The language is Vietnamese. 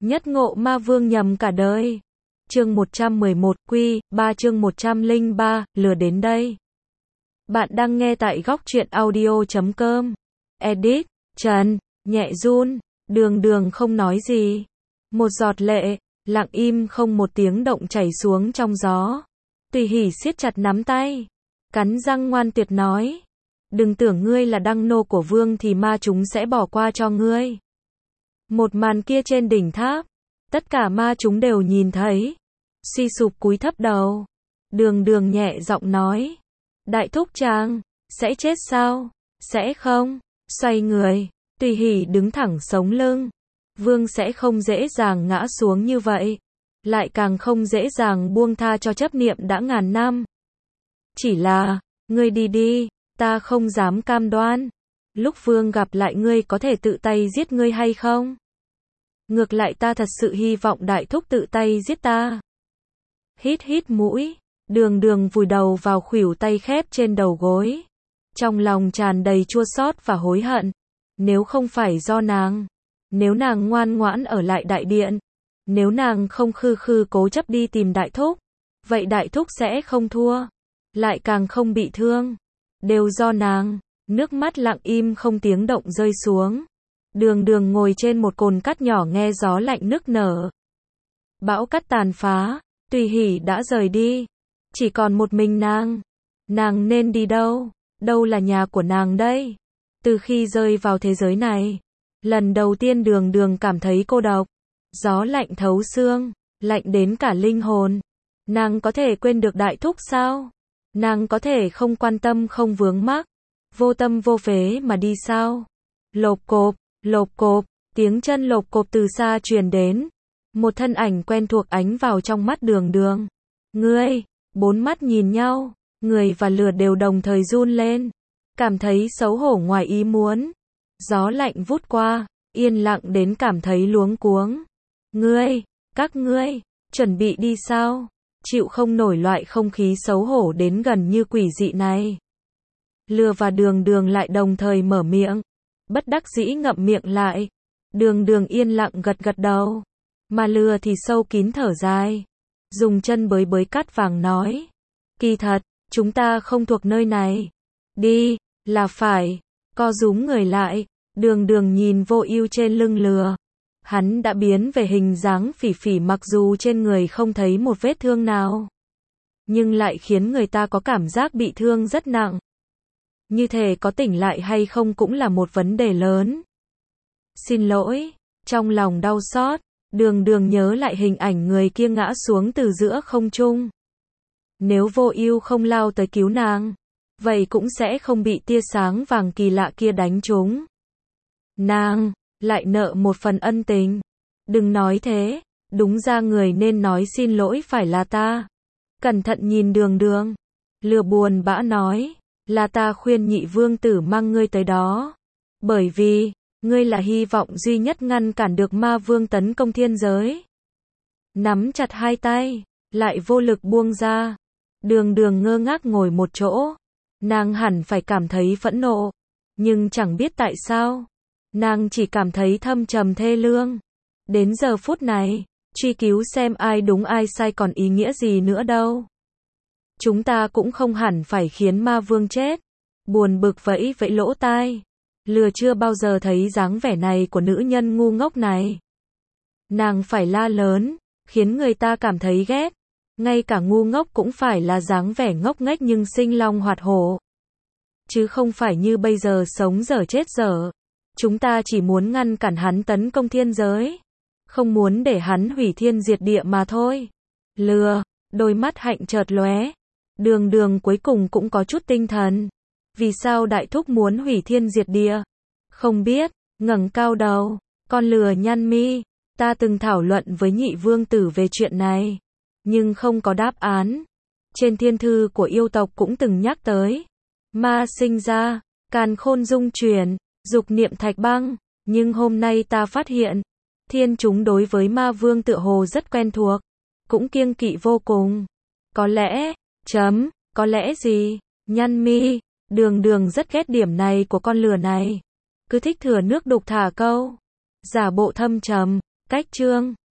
Nhất ngộ ma vương nhầm cả đời. Chương 111 Quy 3 chương 103 lừa đến đây. Bạn đang nghe tại góc truyện audio.com. Edit Trần nhẹ run, Đường không nói gì. Một giọt lệ lặng im không một tiếng động chảy xuống trong gió. Tùy Hỷ siết chặt nắm tay, cắn răng ngoan tuyệt nói: "Đừng tưởng ngươi là đăng nô của vương thì ma chúng sẽ bỏ qua cho ngươi." Một màn kia trên đỉnh tháp, tất cả ma chúng đều nhìn thấy, suy sụp cúi thấp đầu. Đường nhẹ giọng nói: "Đại thúc chàng, sẽ chết sao?" "Sẽ không." Xoay người, Tùy Hỷ đứng thẳng sống lưng. Vương sẽ không dễ dàng ngã xuống như vậy, lại càng không dễ dàng buông tha cho chấp niệm đã ngàn năm. Chỉ là, ngươi đi đi, ta không dám cam đoan. Lúc vương gặp lại ngươi có thể tự tay giết ngươi hay không? Ngược lại ta thật sự hy vọng đại thúc tự tay giết ta. Hít mũi, đường vùi đầu vào khuỷu tay khép trên đầu gối. Trong lòng tràn đầy chua xót và hối hận. Nếu không phải do nàng, nếu nàng ngoan ngoãn ở lại đại điện, nếu nàng không khư cố chấp đi tìm đại thúc, vậy đại thúc sẽ không thua, lại càng không bị thương. Đều do nàng. Nước mắt lặng im không tiếng động rơi xuống. Đường ngồi trên một cồn cát nhỏ nghe gió lạnh nức nở. Bão cát tàn phá, Tùy Hỷ đã rời đi, chỉ còn một mình nàng. Nàng nên đi đâu? Đâu là nhà của nàng đây? Từ khi rơi vào thế giới này, lần đầu tiên đường cảm thấy cô độc. Gió lạnh thấu xương, lạnh đến cả linh hồn. Nàng có thể quên được đại thúc sao? Nàng có thể không quan tâm không vướng mắc, vô tâm vô phế mà đi sao? Lộp cộp, tiếng chân lộp cộp từ xa truyền đến. Một thân ảnh quen thuộc ánh vào trong mắt đường. Ngươi, bốn mắt nhìn nhau, người và lửa đều đồng thời run lên, cảm thấy xấu hổ ngoài ý muốn. Gió lạnh vút qua, yên lặng đến cảm thấy luống cuống. Các ngươi, chuẩn bị đi sao? Chịu không nổi loại không khí xấu hổ đến gần như quỷ dị này. Lừa và đường lại đồng thời mở miệng, bất đắc dĩ ngậm miệng lại. Đường yên lặng gật đầu, mà lừa thì sâu kín thở dài, dùng chân bới cát vàng nói: "Kỳ thật, chúng ta không thuộc nơi này. Đi, là phải." Co rúm người lại, đường nhìn Vô Ưu trên lưng lừa. Hắn đã biến về hình dáng phỉ mặc dù trên người không thấy một vết thương nào, nhưng lại khiến người ta có cảm giác bị thương rất nặng. Như thể có tỉnh lại hay không cũng là một vấn đề lớn. Xin lỗi, trong lòng đau xót, đường nhớ lại hình ảnh người kia ngã xuống từ giữa không trung. Nếu Vô Ưu không lao tới cứu nàng, vậy cũng sẽ không bị tia sáng vàng kỳ lạ kia đánh trúng. Nàng lại nợ một phần ân tình. Đừng nói thế, đúng ra người nên nói xin lỗi phải là ta. Cẩn thận nhìn đường. Lừa buồn bã nói: "Là ta khuyên nhị vương tử mang ngươi tới đó. Bởi vì, ngươi là hy vọng duy nhất ngăn cản được ma vương tấn công thiên giới." Nắm chặt hai tay, lại vô lực buông ra. Đường ngơ ngác ngồi một chỗ. Nàng hẳn phải cảm thấy phẫn nộ, nhưng chẳng biết tại sao. Nàng chỉ cảm thấy thâm trầm thê lương. Đến giờ phút này, truy cứu xem ai đúng ai sai còn ý nghĩa gì nữa đâu. Chúng ta cũng không hẳn phải khiến ma vương chết. Buồn bực vẫy lỗ tai. Lừa chưa bao giờ thấy dáng vẻ này của nữ nhân ngu ngốc này. Nàng phải la lớn, khiến người ta cảm thấy ghét. Ngay cả ngu ngốc cũng phải là dáng vẻ ngốc nghếch nhưng sinh long hoạt hổ. Chứ không phải như bây giờ sống dở chết dở. Chúng ta chỉ muốn ngăn cản hắn tấn công thiên giới, không muốn để hắn hủy thiên diệt địa mà thôi. Lừa, đôi mắt hạnh chợt lóe. Đường cuối cùng cũng có chút tinh thần. Vì sao đại thúc muốn hủy thiên diệt địa? Không biết, ngẩng cao đầu, con lừa nhăn mi. Ta từng thảo luận với nhị vương tử về chuyện này, nhưng không có đáp án. Trên thiên thư của yêu tộc cũng từng nhắc tới. Ma sinh ra, càn khôn dung chuyển, dục niệm thạch băng. Nhưng hôm nay ta phát hiện, thiên chúng đối với ma vương tựa hồ rất quen thuộc, cũng kiêng kỵ vô cùng. Có lẽ, có lẽ gì? Nhăn mi, đường rất ghét điểm này của con lừa này. Cứ thích thừa nước đục thả câu. Giả bộ thâm trầm, Cách chương